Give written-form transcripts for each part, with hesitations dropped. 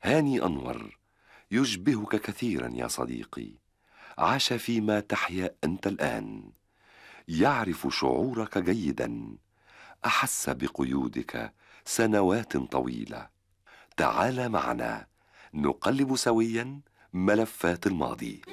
هاني أنور يشبهك كثيرا يا صديقي. عاش فيما تحيا أنت الآن، يعرف شعورك جيدا، أحس بقيودك سنوات طويلة. تعال معنا نقلب سويا ملفات الماضي.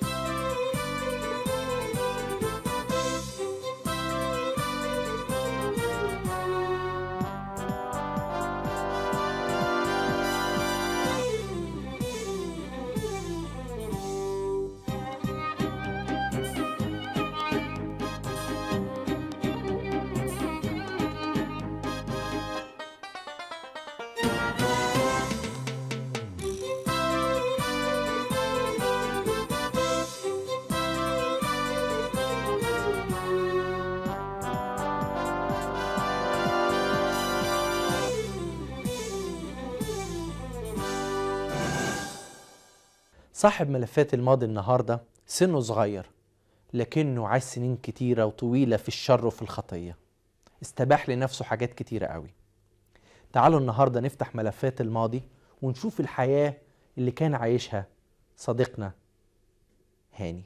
صاحب ملفات الماضي النهاردة سنه صغير، لكنه عاش سنين كتيرة وطويلة في الشر وفي الخطية. استباح لنفسه حاجات كتيرة قوي. تعالوا النهاردة نفتح ملفات الماضي ونشوف الحياة اللي كان عايشها صديقنا هاني.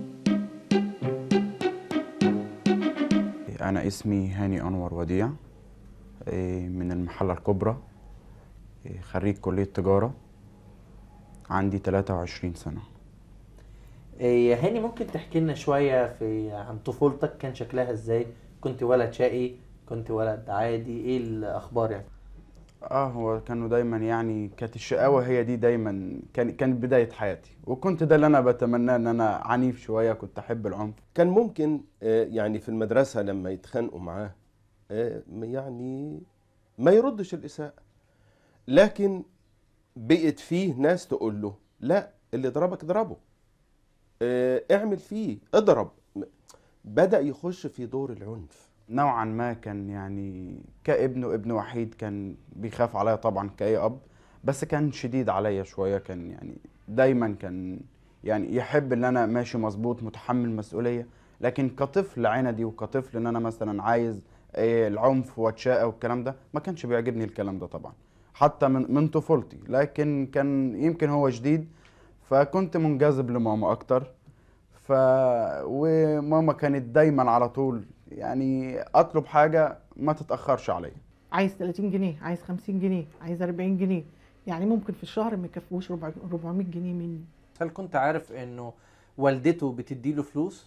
أنا اسمي هاني أنور وديع، من المحلة الكبرى، خريج كلية تجارة، عندي 23 سنة. يا هاني، ممكن تحكي لنا شوية عن طفولتك؟ كان شكلها ازاي؟ كنت ولد شقي؟ كنت ولد عادي؟ ايه الأخبار يعني؟ هو كانوا دايما يعني كانت الشقاوة هي دي دايما كانت بداية حياتي، وكنت ده اللي أنا بتمناه، إن أنا عنيف شوية، كنت أحب العنف. كان ممكن يعني في المدرسة لما يتخانقوا معاه يعني ما يردش الإساءة، لكن بقت فيه ناس تقول له لا، اللي ضربك اضربه، اعمل فيه، اضرب. بدأ يخش في دور العنف. نوعا ما كان يعني ابن وحيد، كان بيخاف عليا طبعا كأي أب، بس كان شديد عليا شوية. كان يعني دايما كان يعني يحب ان انا ماشي مظبوط متحمل مسؤولية، لكن كطفل عندي وكطفل ان انا مثلا عايز العنف واتشاقى والكلام ده، ما كانش بيعجبني الكلام ده طبعا، حتى من طفولتي. لكن كان يمكن هو جديد، فكنت منجذب لماما اكتر. ف وماما كانت دايما على طول يعني اطلب حاجة ما تتأخرش عليا. عايز 30 جنيه، عايز 50 جنيه، عايز 40 جنيه، يعني ممكن في الشهر ما يكفوش 400 جنيه مني. هل كنت عارف انه والدته بتديله فلوس؟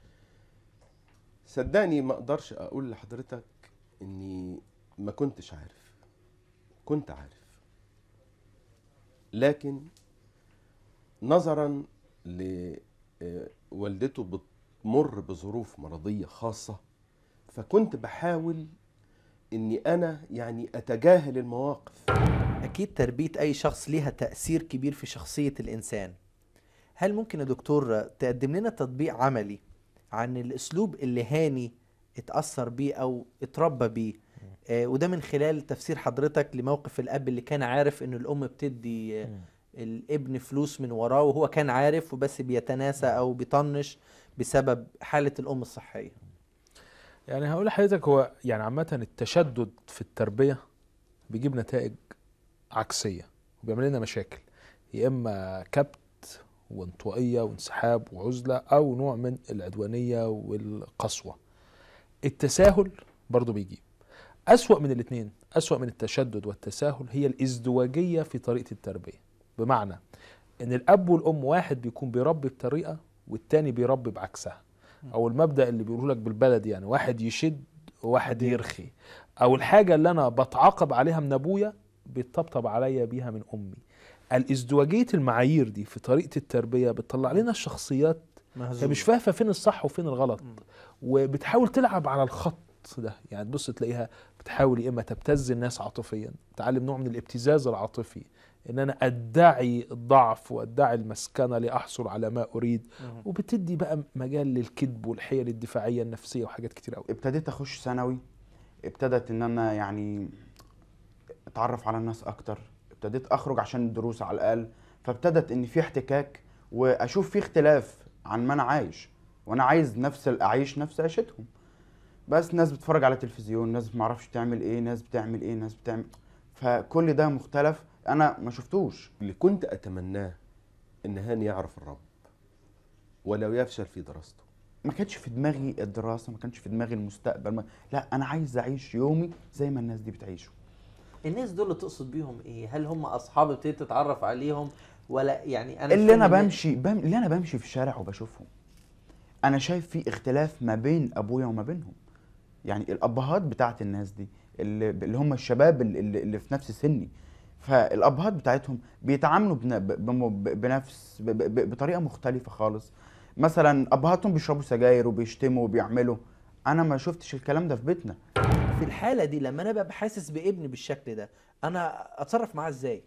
صدقني ما اقدرش اقول لحضرتك اني ما كنتش عارف، كنت عارف، لكن نظرا لوالدته بتمر بظروف مرضية خاصة، فكنت بحاول اني انا يعني اتجاهل المواقف. أكيد تربية أي شخص ليها تأثير كبير في شخصية الإنسان. هل ممكن يا دكتور تقدم لنا تطبيق عملي عن الأسلوب اللي هاني اتأثر بيه أو اتربى بيه، وده من خلال تفسير حضرتك لموقف الأب اللي كان عارف إن الأم بتدي الابن فلوس من وراه، وهو كان عارف وبس بيتناسى أو بيطنش بسبب حالة الأم الصحية؟ يعني هقول لحضرتك، هو يعني عامة التشدد في التربية بيجيب نتائج عكسية وبيعمل لنا مشاكل، يا إما كبت وانطوائية وانسحاب وعزلة، أو نوع من العدوانية والقسوة. التساهل برضو بيجيب. أسوأ من الاتنين، أسوأ من التشدد والتساهل، هي الازدواجية في طريقة التربية. بمعنى إن الأب والأم واحد بيكون بيربي بطريقة والتاني بيربي بعكسها، أو المبدأ اللي بيقوله لك بالبلد يعني واحد يشد وواحد يرخي، أو الحاجة اللي أنا بتعاقب عليها من أبويا بيطبطب عليا بيها من أمي. الازدواجية المعايير دي في طريقة التربية بتطلع لنا الشخصيات هي مش فاهمة فين الصح وفين الغلط، وبتحاول تلعب على الخط ده. يعني تبص تلاقيها بتحاول يا إما تبتز الناس عاطفيا، تعلم نوع من الابتزاز العاطفي، ان انا ادعي الضعف وادعي المسكنه لاحصل على ما اريد، وبتدي بقى مجال للكذب والحيل الدفاعيه النفسيه وحاجات كتير قوي. ابتديت اخش ثانوي، ابتدت ان انا يعني اتعرف على الناس اكتر، ابتديت اخرج عشان الدروس على الاقل، فابتدت ان في احتكاك واشوف في اختلاف عن ما انا عايش، وانا عايز اعيش نفس عيشتهم، بس ناس بتتفرج على تلفزيون، ناس ما اعرفش تعمل ايه، ناس بتعمل ايه، ناس بتعمل، فكل ده مختلف. انا ما شفتوش. اللي كنت اتمناه ان هاني يعرف الرب ولو يفشل في دراسته. ما كانش في دماغي الدراسه، ما كانش في دماغي المستقبل، لا انا عايز اعيش يومي زي ما الناس دي بتعيشه. الناس دول اللي تقصد بيهم ايه؟ هل هم اصحاب ابتديت تتعرف عليهم ولا يعني انا اللي انا بمشي في الشارع وبشوفهم، انا شايف في اختلاف ما بين ابويا وما بينهم. يعني الابهات بتاعت الناس دي اللي هم الشباب اللي في نفس سني، فالابهات بتاعتهم بيتعاملوا بطريقه مختلفه خالص. مثلا ابهاتهم بيشربوا سجاير وبيشتموا وبيعملوا، انا ما شفتش الكلام ده في بيتنا. في الحالة دي لما انا ببقى حاسس بابني بالشكل ده انا اتصرف معاه ازاي؟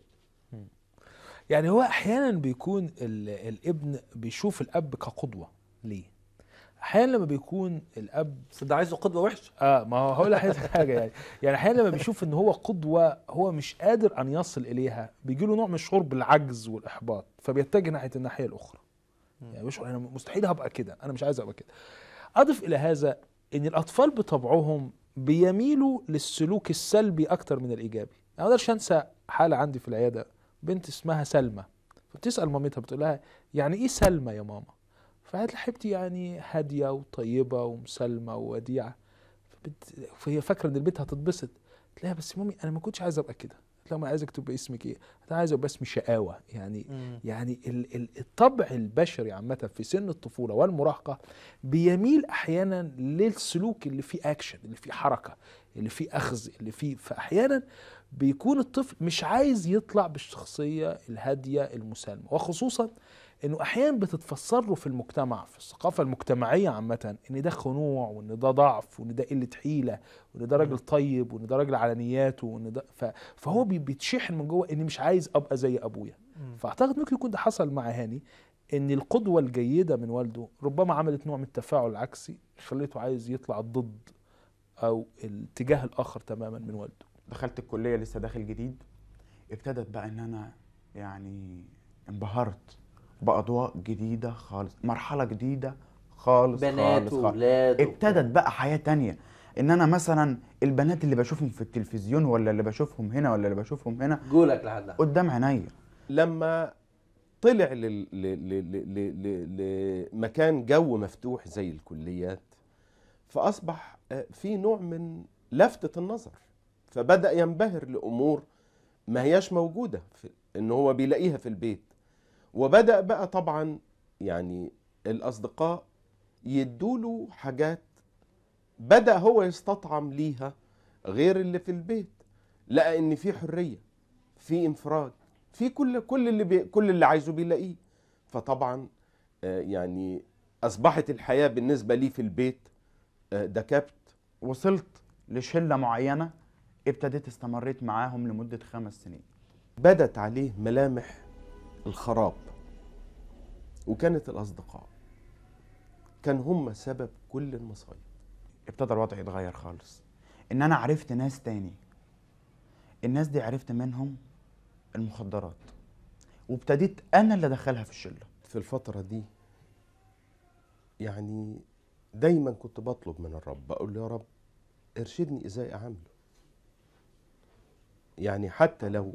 يعني هو احيانا بيكون الابن بيشوف الاب كقدوه ليه. احيانا لما بيكون الاب بس ده عايزه قدوة وحشة. ما هو هقول لحضرتك حاجه يعني احيانا لما بيشوف ان هو قدوه هو مش قادر ان يصل اليها، بيجي له نوع من الشعور بالعجز والاحباط، فبيتجه ناحيه الناحيه الاخرى. يعني بيشعر انا مستحيل هبقى كده، انا مش عايز ابقى كده. اضف الى هذا ان الاطفال بطبعهم بيميلوا للسلوك السلبي اكتر من الايجابي. انا ما اقدرش انسى حاله عندي في العياده، بنت اسمها سلمى، فبتسال مامتها بتقول لها يعني ايه سلمى يا ماما؟ فقالت لها حبيبتي يعني هاديه وطيبه ومسالمه ووديعه. فهي فاكره ان البنت هتتبسط. قلت لها بس مامي انا ما كنتش عايز ابقى كده. قلت لها ما عايزك تبقى اسمك ايه؟ انا عايز ابقى اسمي شقاوه. يعني الطبع البشري عامه في سن الطفوله والمراهقه بيميل احيانا للسلوك اللي فيه اكشن، اللي فيه حركه، اللي فيه اخذ، اللي فيه، فاحيانا بيكون الطفل مش عايز يطلع بالشخصيه الهاديه المسالمه، وخصوصا انه احيانا بتتفسر له في المجتمع، في الثقافه المجتمعيه عامه، ان ده خنوع وان ده ضعف وان ده قله حيله وان ده راجل طيب وان ده راجل على نياته وان ده فهو بيتشحن من جوه اني مش عايز ابقى زي ابويا. فاعتقد ممكن يكون ده حصل مع هاني، ان القدوه الجيده من والده ربما عملت نوع من التفاعل العكسي خليته عايز يطلع ضد او الاتجاه الاخر تماما من والده. دخلت الكليه لسه داخل جديد، ابتدت بقى ان انا يعني انبهرت باضواء جديده خالص، مرحله جديده خالص، بنات وولاد ابتدت بقى حياه تانية. ان انا مثلا البنات اللي بشوفهم في التلفزيون ولا اللي بشوفهم هنا ولا اللي بشوفهم هنا جولك لحد قدام عينيا. لما طلع لمكان جو مفتوح زي الكليات، فأصبح في نوع من لفتة النظر، فبدأ ينبهر لأمور ما هياش موجودة إن هو بيلاقيها في البيت. وبدأ بقى طبعا يعني الأصدقاء يدوله حاجات بدأ هو يستطعم ليها غير اللي في البيت، لقى إن في حرية، في انفراد، في كل اللي عايزه بيلاقيه. فطبعا يعني أصبحت الحياة بالنسبة لي في البيت ده كبت. وصلت لشلة معينة، ابتديت استمريت معاهم لمدة 5 سنين. بدت عليه ملامح الخراب، وكانت الأصدقاء كان هم سبب كل المصايب. ابتدى الوضع يتغير خالص، ان انا عرفت ناس تاني، الناس دي عرفت منهم المخدرات، وابتديت انا اللي ادخلها في الشله. في الفتره دي يعني دايما كنت بطلب من الرب، بقول له يا رب ارشدني ازاي اعامله، يعني حتى لو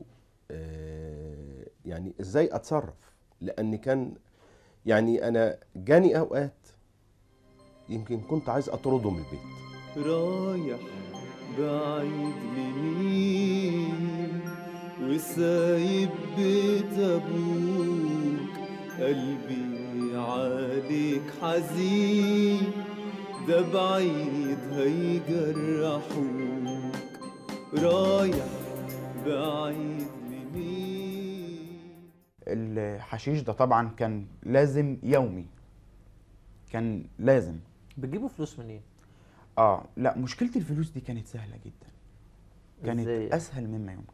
يعني ازاي اتصرف، لان كان يعني انا جاني اوقات يمكن كنت عايز اطرده من البيت. رايح بعيد لمين وسايب بيت ابوك، قلبي عليك حزين، ده بعيد هيجرحوك، رايح بعيد لمين. الحشيش ده طبعا كان لازم يومي، كان لازم. بتجيبوا فلوس منين؟ لا، مشكلة الفلوس دي كانت سهلة جدا، كانت اسهل مما يمكن.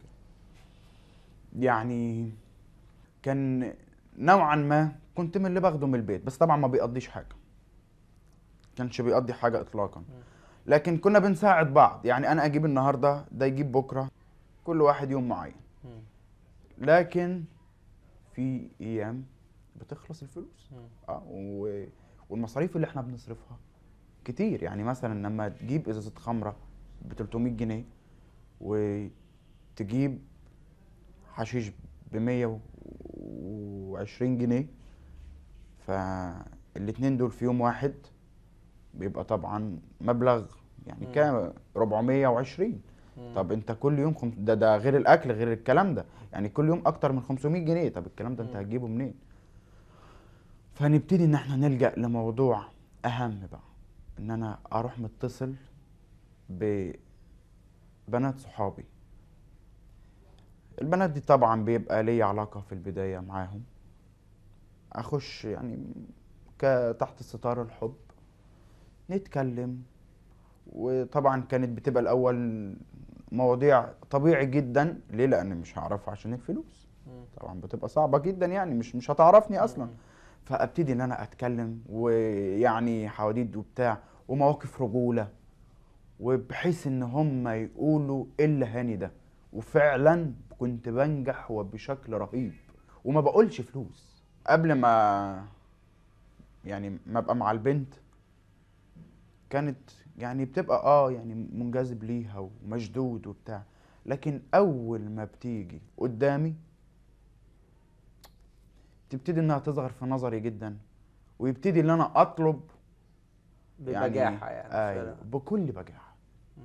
يعني كان نوعا ما كنت من اللي باخده من البيت، بس طبعا ما بيقضيش حاجة، كانش بيقضي حاجة اطلاقا، لكن كنا بنساعد بعض. يعني انا اجيب النهاردة ده يجيب بكرة، كل واحد يوم معين. لكن في ايام بتخلص الفلوس والمصاريف اللي احنا بنصرفها كتير. يعني مثلا لما تجيب ازازة خمرة ب 300 جنيه وتجيب حشيش ب 120 جنيه، فالاتنين دول في يوم واحد بيبقى طبعا مبلغ يعني كام 420. طب انت كل يوم ده غير الاكل غير الكلام ده، يعني كل يوم اكتر من 500 جنيه. طب الكلام ده انت هتجيبه منين؟ فنبتدي ان احنا نلجأ لموضوع اهم بقى، ان انا اروح متصل ببنات صحابي. البنات دي طبعا بيبقى لي علاقة في البداية معاهم، اخش يعني تحت ستار الحب نتكلم. وطبعا كانت بتبقى الاول مواضيع طبيعي جدا. ليه؟ لان مش هعرفها عشان الفلوس، طبعا بتبقى صعبة جدا، يعني مش هتعرفني اصلا. فابتدي ان انا اتكلم، ويعني حواديت وبتاع ومواقف رجولة، وبحيث ان هم يقولوا ايه اللي هاني ده. وفعلا كنت بنجح وبشكل رهيب، وما بقولش فلوس. قبل ما يعني ما ابقى مع البنت كانت يعني بتبقى يعني منجذب ليها ومشدود وبتاع، لكن اول ما بتيجي قدامي تبتدي انها تصغر في نظري جدا، ويبتدي ان انا اطلب ببجاحة يعني أيوة بكل بجاحة.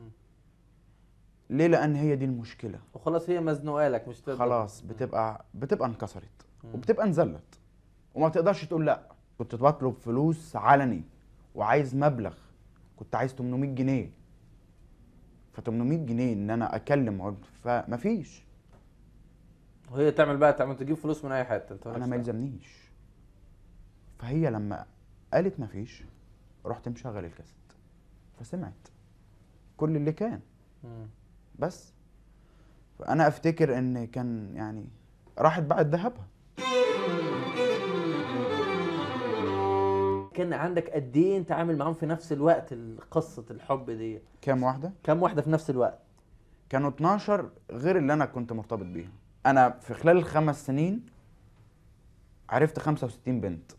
ليه؟ لان هي دي المشكلة، وخلاص هي مزنوقة لك، مش تقدر خلاص بتبقى انكسرت وبتبقى انزلت وما تقدرش تقول لا. كنت بطلب فلوس علني وعايز مبلغ، كنت عايز 800 جنيه. ف 800 جنيه ان انا اكلم فمفيش. وهي تعمل تجيب فلوس من اي حته، انت انا ما يلزمنيش. فهي لما قالت مفيش رحت مشغل الكاسيت، فسمعت كل اللي كان. بس فانا افتكر ان كان يعني راحت باعت ذهبها. كان عندك قد ايه انت عامل معاهم في نفس الوقت قصه الحب دي؟ كام واحده؟ كام واحده في نفس الوقت؟ كانوا 12 غير اللي انا كنت مرتبط بيها. انا في خلال ال5 سنين عرفت 65 بنت.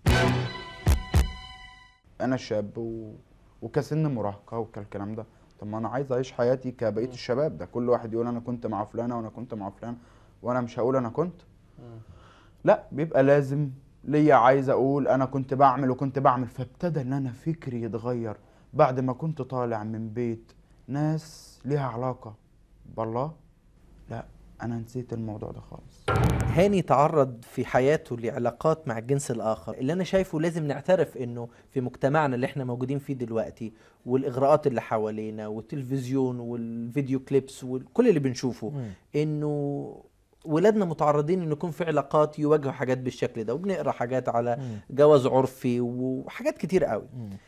انا شاب وكسن مراهقه وكالكلام ده. طب ما انا عايز اعيش حياتي كبقيه الشباب ده، كل واحد يقول انا كنت مع فلانه وانا كنت مع فلان، وانا مش هقول انا كنت. لا، بيبقى لازم ليا عايز اقول انا كنت بعمل وكنت بعمل. فابتدى ان انا فكري يتغير بعد ما كنت طالع من بيت ناس ليها علاقه بالله. لا، انا نسيت الموضوع ده خالص. هاني تعرض في حياته لعلاقات مع الجنس الآخر، اللي أنا شايفه لازم نعترف إنه في مجتمعنا اللي إحنا موجودين فيه دلوقتي، والإغراءات اللي حوالينا والتلفزيون والفيديو كليبس وكل اللي بنشوفه، إنه ولادنا متعرضين إنه يكون في علاقات يواجهوا حاجات بالشكل ده، وبنقرأ حاجات على جواز عرفي وحاجات كتير قوي.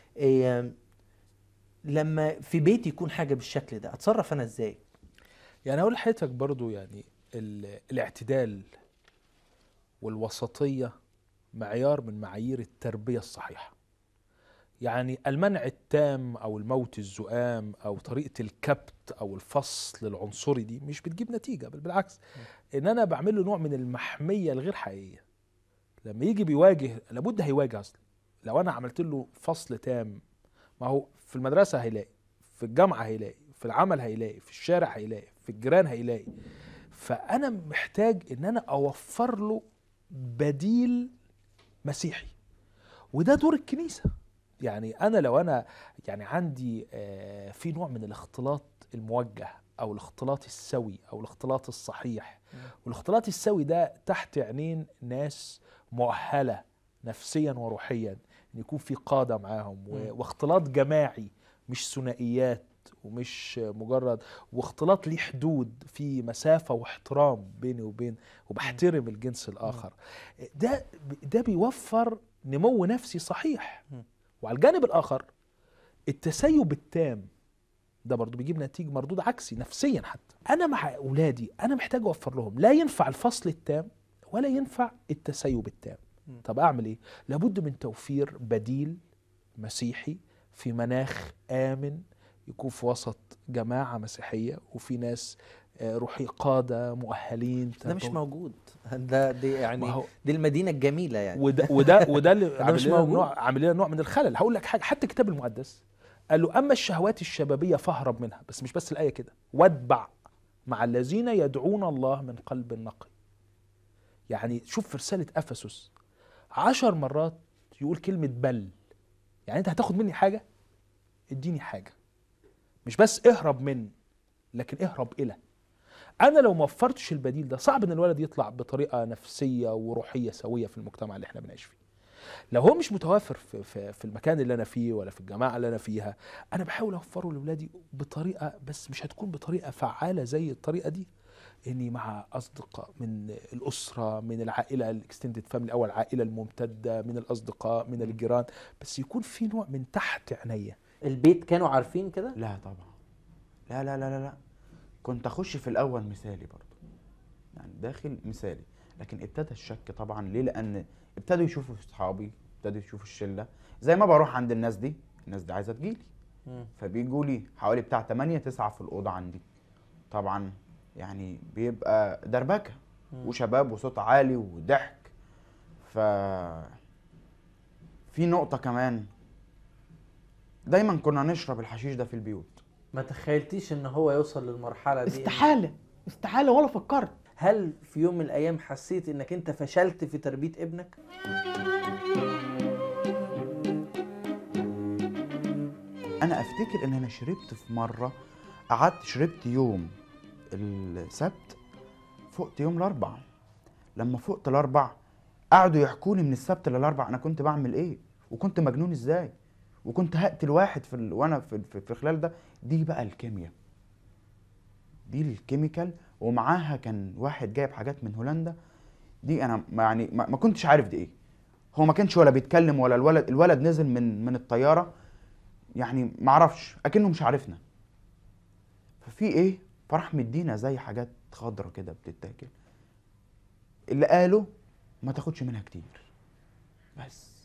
لما في بيتي يكون حاجة بالشكل ده أتصرف أنا إزاي؟ يعني أقول لحضرتك برضو يعني الاعتدال والوسطية معيار من معايير التربية الصحيحة. يعني المنع التام أو الموت الزؤام أو طريقة الكبت أو الفصل العنصري دي مش بتجيب نتيجة، بل بالعكس، إن أنا بعمل له نوع من المحمية الغير حقيقية. لما يجي بيواجه لابد هيواجه أصلا. لو أنا عملت له فصل تام، ما هو في المدرسة هيلاقي، في الجامعة هيلاقي، في العمل هيلاقي، في الشارع هيلاقي، في الجيران هيلاقي. فأنا محتاج إن أنا أوفر له بديل مسيحي، وده دور الكنيسة. يعني أنا لو أنا يعني عندي في نوع من الاختلاط الموجه أو الاختلاط السوي أو الاختلاط الصحيح، والاختلاط السوي ده تحت عينين ناس مؤهلة نفسيا وروحيا، إن يكون في قادة معاهم، واختلاط جماعي مش ثنائيات ومش مجرد، واختلاط ليه حدود، في مسافة واحترام بيني وبين وبحترم الجنس الآخر. ده بيوفر نمو نفسي صحيح. وعلى الجانب الآخر التسيب التام ده برضو بيجيب نتيجة مردود عكسي نفسيا. حتى أنا مع أولادي أنا محتاج أوفر لهم، لا ينفع الفصل التام ولا ينفع التسيب التام. طب أعمل إيه؟ لابد من توفير بديل مسيحي في مناخ آمن، يكون في وسط جماعة مسيحية وفي ناس روحي قادة مؤهلين. ده مش موجود. دي يعني دي المدينة الجميلة يعني. وده اللي عامل لنا نوع من الخلل. هقول لك حاجة، حتى الكتاب المقدس قال له أما الشهوات الشبابية فاهرب منها. بس مش بس الآية كده، واتبع مع الذين يدعون الله من قلب نقي. يعني شوف في رسالة أفسس 10 مرات يقول كلمة بل. يعني أنت هتاخد مني حاجة، اديني حاجة. مش بس اهرب من، لكن اهرب إلى. أنا لو ما وفرتش البديل ده صعب إن الولد يطلع بطريقة نفسية وروحية سوية في المجتمع اللي احنا بنعيش فيه. لو هو مش متوافر في المكان اللي أنا فيه ولا في الجماعة اللي أنا فيها، أنا بحاول أوفره لأولادي بطريقة، بس مش هتكون بطريقة فعالة زي الطريقة دي. اني مع اصدقاء من الاسره، من العائله الاكستندد فاميلي او العائله الممتده، من الاصدقاء، من الجيران، بس يكون في نوع من تحت عينيا. البيت كانوا عارفين كده؟ لا طبعا، لا لا لا لا لا. كنت اخش في الاول مثالي برضو، يعني داخل مثالي، لكن ابتدى الشك طبعا. ليه؟ لان ابتدوا يشوفوا اصحابي، ابتدوا يشوفوا الشله. زي ما بروح عند الناس دي، الناس دي عايزه تجيلي، فبيجوا لي حوالي بتاع 8 9 في الاوضه عندي. طبعا يعني بيبقى دربكه وشباب وصوت عالي وضحك. ف في نقطه كمان، دايما كنا نشرب الحشيش ده في البيوت. ما تخيلتيش ان هو يوصل للمرحله دي؟ استحاله استحاله ولا فكرت. هل في يوم من الايام حسيت انك انت فشلت في تربيه ابنك؟ انا افتكر ان انا شربت في مره، قعدت شربت يوم السبت، فقت يوم الاربع. لما فقت الاربع قعدوا يحكوا لي من السبت للاربع انا كنت بعمل ايه، وكنت مجنون ازاي، وكنت هقتل واحد وانا في خلال ده. دي بقى الكيمياء، دي الكيميكال. ومعاها كان واحد جايب حاجات من هولندا، دي انا يعني ما كنتش عارف دي ايه. هو ما كانش ولا بيتكلم ولا الولد نزل من الطياره، يعني ما اعرفش، اكنه مش عارفنا. ففي ايه، فراح مدينا زي حاجات خضرة كده بتتاكل، اللي قاله ما تاخدش منها كتير. بس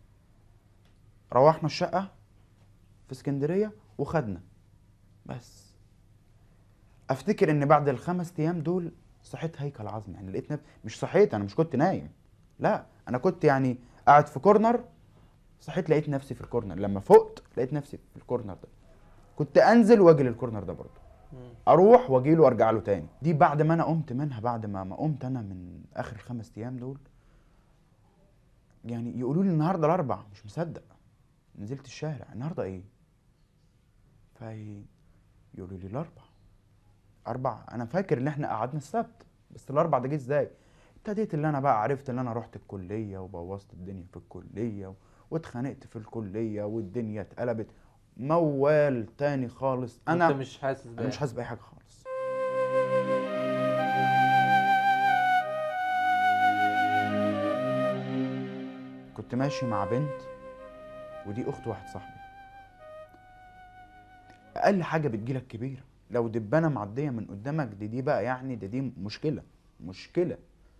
روحنا الشقة في اسكندرية وخدنا. بس افتكر ان بعد ال5 ايام دول صحيت هيكل عظمي. يعني لقيت نفسي مش صحيت، انا مش كنت نايم، لا انا كنت يعني قاعد في كورنر، صحيت لقيت نفسي في الكورنر. لما فقت لقيت نفسي في الكورنر ده. كنت انزل واجي للكورنر ده برضه، اروح واجي له وارجع له تاني. دي بعد ما انا قمت منها، بعد ما قمت انا من اخر 5 ايام دول. يعني يقولوا لي النهارده الاربع، مش مصدق. نزلت الشارع، النهارده ايه؟ يقولوا لي الاربع. انا فاكر ان احنا قعدنا السبت، بس الاربع ده جه ازاي؟ ابتديت اللي انا بقى عرفت ان انا رحت الكليه وبوظت الدنيا في الكليه واتخانقت في الكليه والدنيا اتقلبت موال تاني خالص. انت مش حاسس انا مش حاسس باي حاجه خالص. كنت ماشي مع بنت، ودي اخت واحد صاحبي. اقل حاجه بتجيلك كبيره، لو دبانه معديه من قدامك دي بقى يعني دي مشكله.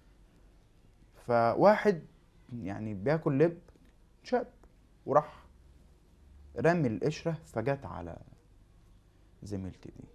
فواحد يعني بياكل لب شاب وراح رمي القشره، فجت على زميلتي دي.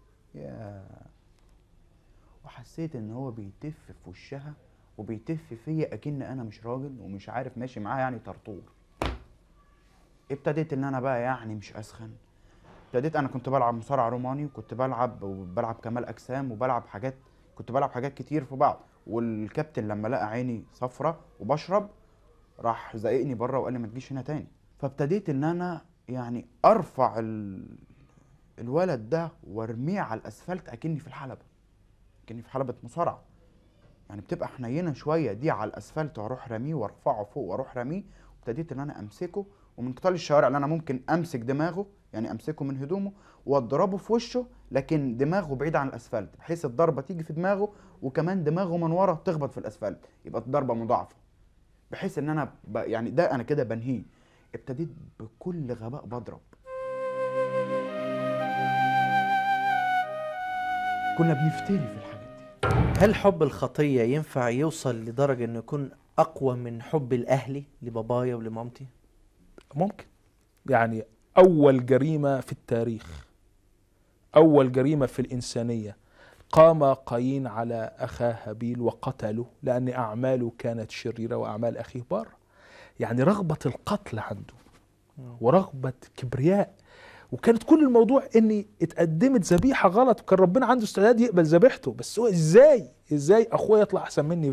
وحسيت ان هو بيتف في وشها وبيتف فيا، اكن انا مش راجل ومش عارف ماشي معاها يعني طرطور. ابتديت ان انا بقى يعني مش اسخن. ابتديت، انا كنت بلعب مصارعه روماني، وكنت بلعب كمال اجسام، كنت بلعب حاجات كتير في بعض. والكابتن لما لقى عيني صفرة وبشرب راح زقني بره وقال لي ما تجيش هنا تاني. فابتديت ان انا يعني ارفع الولد ده وارميه على الاسفلت، اكني في حلبة مصارعه. يعني بتبقى حنينه شويه دي على الاسفلت، واروح راميه وارفعه فوق واروح راميه. وابتديت ان انا امسكه، ومن قطال الشوارع اللي انا ممكن امسك دماغه، يعني امسكه من هدومه واضربه في وشه، لكن دماغه بعيد عن الاسفلت، بحيث الضربه تيجي في دماغه وكمان دماغه من ورا تخبط في الاسفلت، يبقى الضربه مضاعفه، بحيث ان انا يعني ده انا كده بنهيه. ابتديت بكل غباء بضرب. كنا بنفتري في الحاجات دي. هل حب الخطيه ينفع يوصل لدرجه انه يكون اقوى من حب الاهلي لبابايا ولمامتي؟ ممكن. يعني أول جريمة في التاريخ، أول جريمة في الإنسانية، قام قايين على أخاه هابيل وقتله لأن أعماله كانت شريرة وأعمال أخيه بار. يعني رغبة القتل عنده ورغبة كبرياء. وكانت كل الموضوع إني اتقدمت ذبيحة غلط، وكان ربنا عنده استعداد يقبل ذبيحته، بس هو إزاي أخويا يطلع أحسن مني في دي؟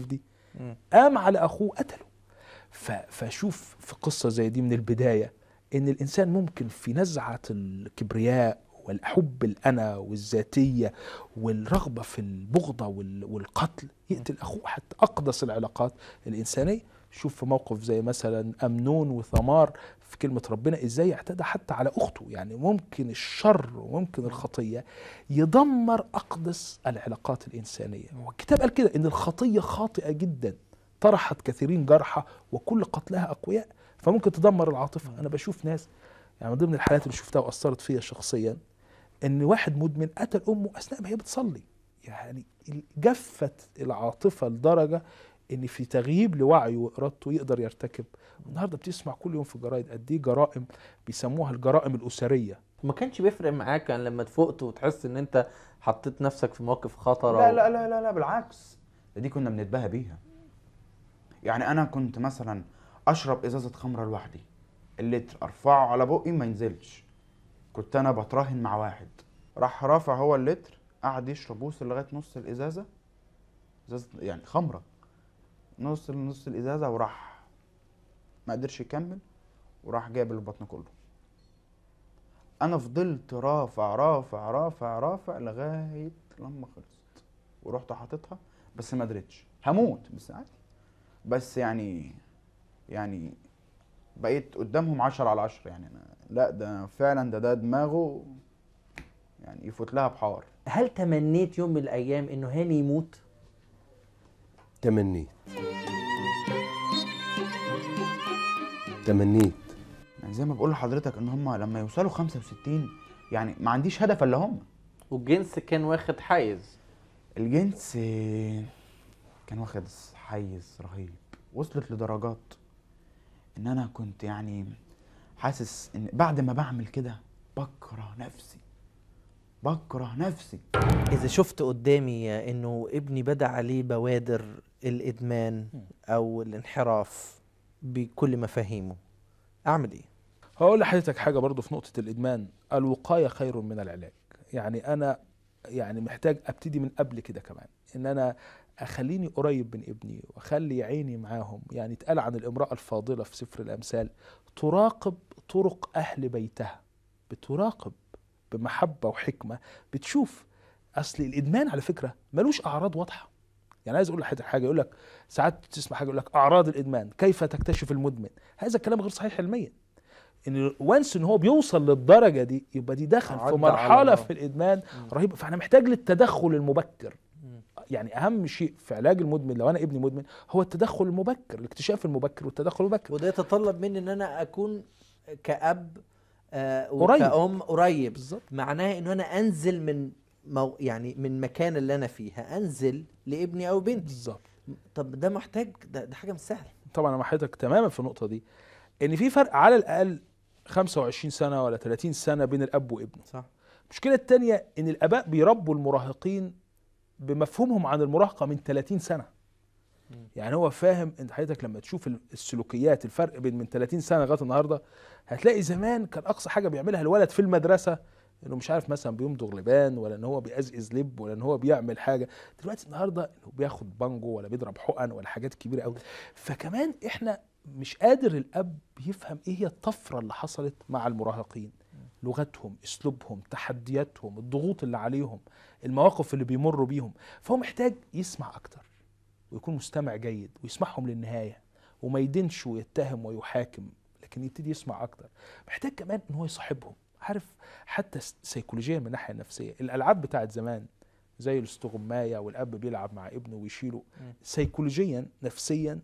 قام على اخوه قتله. فشوف في قصة زي دي من البداية ان الانسان ممكن في نزعة الكبرياء والحب الأنا والذاتية والرغبة في البغضة والقتل يقتل أخوه، حتى أقدس العلاقات الإنسانية. شوف في موقف زي مثلا أمنون وثمار في كلمة ربنا إزاي اعتدى حتى على أخته. يعني ممكن الشر وممكن الخطية يدمر أقدس العلاقات الإنسانية. والكتاب قال كده إن الخطية خاطئة جدا، طرحت كثيرين جرحى وكل قتلها أقوياء. فممكن تدمر العاطفة. أنا بشوف ناس، يعني من ضمن الحالات اللي شفتها وأثرت فيا شخصيا ان واحد مدمن قتل امه اثناء ما هي بتصلي. يعني جفت العاطفه لدرجه ان في تغييب لوعيه وارادته يقدر يرتكب. النهارده بتسمع كل يوم في الجرايد قد ايه جرائم بيسموها الجرائم الاسريه. ما كانش بيفرق معاك يعني لما تفوقت وتحس ان انت حطيت نفسك في موقف خطر؟ لا لا لا لا لا بالعكس، دي كنا بنتباهى بيها. يعني انا كنت مثلا اشرب ازازه خمره لوحدي، اللتر ارفعه على بقي ما ينزلش. كنت انا بتراهن مع واحد، راح رافع هو اللتر، قعد يشرب وصل لغايه نص الازازه، ازازه يعني خمره، نص الازازه، وراح ما قدرش يكمل وراح جايب البطن كله. انا فضلت رافع رافع رافع رافع لغايه لما خلصت، ورحت حاططها بس ما قدرتش، هموت بس عادي. بس يعني بقيت قدامهم 10/10. يعني أنا لا، ده فعلا ده دماغه يعني يفوت لها بحار. هل تمنيت يوم من الايام انه هاني يموت؟ تمنيت يعني زي ما بقول لحضرتك ان هم لما يوصلوا 65 يعني ما عنديش هدف الا هم. والجنس كان واخد حيز؟ الجنس كان واخد حيز رهيب، وصلت لدرجات ان انا كنت يعني حاسس ان بعد ما بعمل كده بكره نفسي. إذا شفت قدامي إنه ابني بدأ عليه بوادر الإدمان أو الانحراف بكل مفاهيمه، أعمل إيه؟ هقول لحضرتك حاجة برضو في نقطة الإدمان، الوقاية خير من العلاج. يعني أنا يعني محتاج أبتدي من قبل كده كمان، إن أنا أخليني قريب من ابني وأخلي عيني معاهم. يعني اتقال عن الامرأة الفاضلة في سفر الأمثال تراقب طرق أهل بيتها، بتراقب بمحبة وحكمة، بتشوف. أصل الإدمان على فكرة ملوش أعراض واضحة. يعني عايز أقول لحضرتك حاجة، يقول لك ساعات تسمع حاجة يقول لك أعراض الإدمان، كيف تكتشف المدمن؟ هذا الكلام غير صحيح علميا. ان وانس ان هو بيوصل للدرجه دي يبقى دي دخل في مرحله في الادمان رهيبه. فاحنا محتاج للتدخل المبكر. يعني اهم شيء في علاج المدمن لو انا ابني مدمن هو التدخل المبكر، الاكتشاف المبكر والتدخل المبكر. وده يتطلب مني ان انا اكون كأب وكأم قريب. بالظبط. معناها انه انا انزل من يعني من مكان اللي انا فيها انزل لابني او بنتي. بالظبط. طب ده محتاج، ده حاجه مش سهله. طبعا انا مع حضرتك تماما في النقطه دي، ان في فرق على الاقل 25 سنه ولا 30 سنه بين الاب وابنه. صح. المشكله الثانيه ان الاباء بيربوا المراهقين بمفهومهم عن المراهقه من 30 سنه. يعني هو فاهم. انت حضرتك لما تشوف السلوكيات، الفرق بين من 30 سنه لغايه النهارده، هتلاقي زمان كان اقصى حاجه بيعملها الولد في المدرسه انه مش عارف مثلا بيمضغ لبان، ولا ان هو بيقزقز لب، ولا ان هو بيعمل حاجه. دلوقتي النهارده انه بياخد بانجو ولا بيضرب حقن ولا حاجات كبيره قوي. فكمان احنا مش قادر الاب يفهم ايه هي الطفره اللي حصلت مع المراهقين، لغتهم، اسلوبهم، تحدياتهم، الضغوط اللي عليهم، المواقف اللي بيمروا بيهم. فهو محتاج يسمع اكتر ويكون مستمع جيد ويسمعهم للنهايه، وما يدينش ويتهم ويحاكم، لكن يبتدي يسمع اكتر. محتاج كمان ان هو يصاحبهم. عارف حتى سيكولوجيا من الناحيه النفسيه، الالعاب بتاعت زمان زي الاستغمايه والاب بيلعب مع ابنه ويشيله، سيكولوجيا نفسيا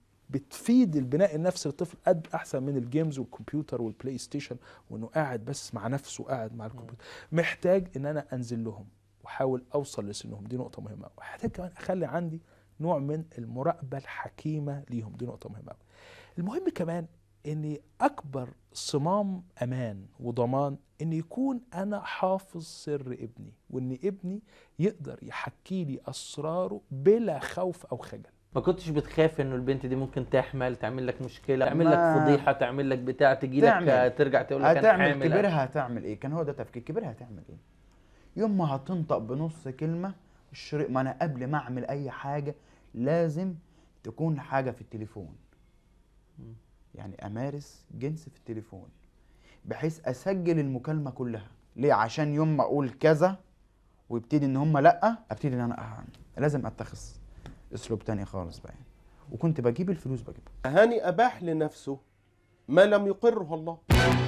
بتفيد البناء النفسي للطفل قد احسن من الجيمز والكمبيوتر والبلاي ستيشن، وانه قاعد بس مع نفسه، قاعد مع الكمبيوتر. محتاج ان انا انزل لهم واحاول اوصل لسنهم، دي نقطه مهمه. ومحتاج كمان اخلي عندي نوع من المراقبه الحكيمه ليهم، دي نقطه مهمه. المهم كمان ان اكبر صمام امان وضمان ان يكون انا حافظ سر ابني، وان ابني يقدر يحكي لي اسراره بلا خوف او خجل. ما كنتش بتخاف انه البنت دي ممكن تحمل، تعمل لك مشكله، تعمل لك فضيحه، تعمل لك بتاع، تجي لك ترجع تقول لك انا حامل؟ كبرها هتعمل ايه؟ كان هو ده تفكير كبرها هتعمل ايه؟ يوم ما هتنطق بنص كلمه الشريط، ما انا قبل ما اعمل اي حاجه لازم تكون حاجه في التليفون، يعني امارس جنس في التليفون بحيث اسجل المكالمه كلها. ليه؟ عشان يوم ما اقول كذا ويبتدي ان هم لا، ابتدي ان انا لازم اتخذ اسلوب تاني خالص بقى. وكنت بجيب الفلوس بجيبها. هاني اباح لنفسه ما لم يقره الله.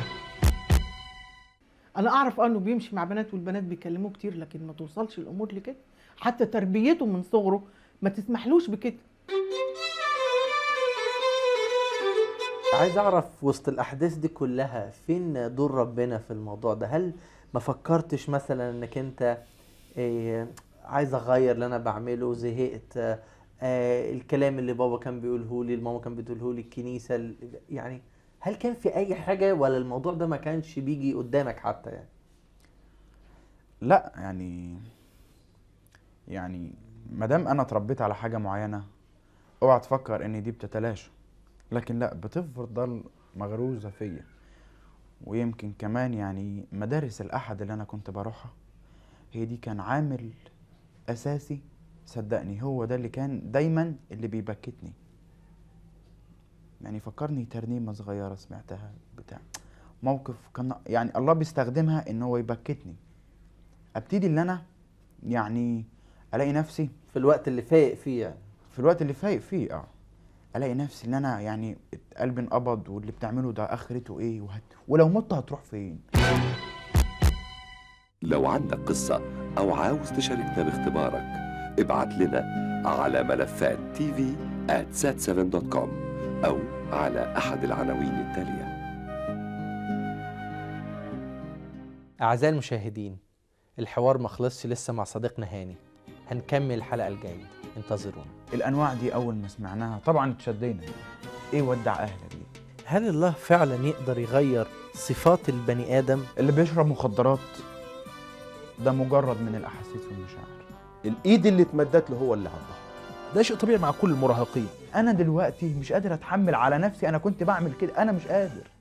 انا اعرف انه بيمشي مع بنات والبنات بيكلموه كتير، لكن ما توصلش الامور لكده. حتى تربيته من صغره ما تسمحلوش بكده. عايز اعرف وسط الاحداث دي كلها فين دور ربنا في الموضوع ده؟ هل ما فكرتش مثلا انك انت عايز اغير اللي انا بعمله، زهقت، الكلام اللي بابا كان بيقوله لي، الماما كان بتقوله لي، الكنيسة، يعني هل كان في اي حاجة ولا الموضوع ده ما كانش بيجي قدامك حتى يعني؟ لا يعني ما دام انا اتربيت على حاجه معينه اوعى تفكر ان دي بتتلاشى، لكن لا، بتفضل مغروزه فيا. ويمكن كمان يعني مدارس الاحد اللي انا كنت بروحها هي دي كان عامل اساسي، صدقني هو ده اللي كان دايما اللي بيبكتني. يعني فكرني ترنيمه صغيره سمعتها بتاع موقف كان يعني الله بيستخدمها ان هو يبكتني، ابتدي ان انا يعني الاقي نفسي في الوقت اللي فايق فيه يعني. في الوقت اللي فايق فيه الاقي نفسي ان انا يعني قلبي انقبض، واللي بتعمله ده اخرته ايه، ولو مت هتروح فين. لو عندك قصة أو عاوز تشاركنا باختبارك ابعت لنا على ملفات tv@sat7.com أو على أحد العناوين التالية. أعزائي المشاهدين، الحوار ما خلصش لسه مع صديقنا هاني، هنكمل الحلقة الجاية، انتظرونا. الانواع دي اول ما سمعناها طبعا اتشدينا. ايه ودع اهلك دي؟ هل الله فعلا يقدر يغير صفات البني آدم؟ اللي بيشرب مخدرات ده مجرد من الاحاسيس والمشاعر. الايد اللي اتمدت له هو اللي عضها. ده شيء طبيعي مع كل المراهقين. انا دلوقتي مش قادر اتحمل على نفسي، انا كنت بعمل كده، انا مش قادر.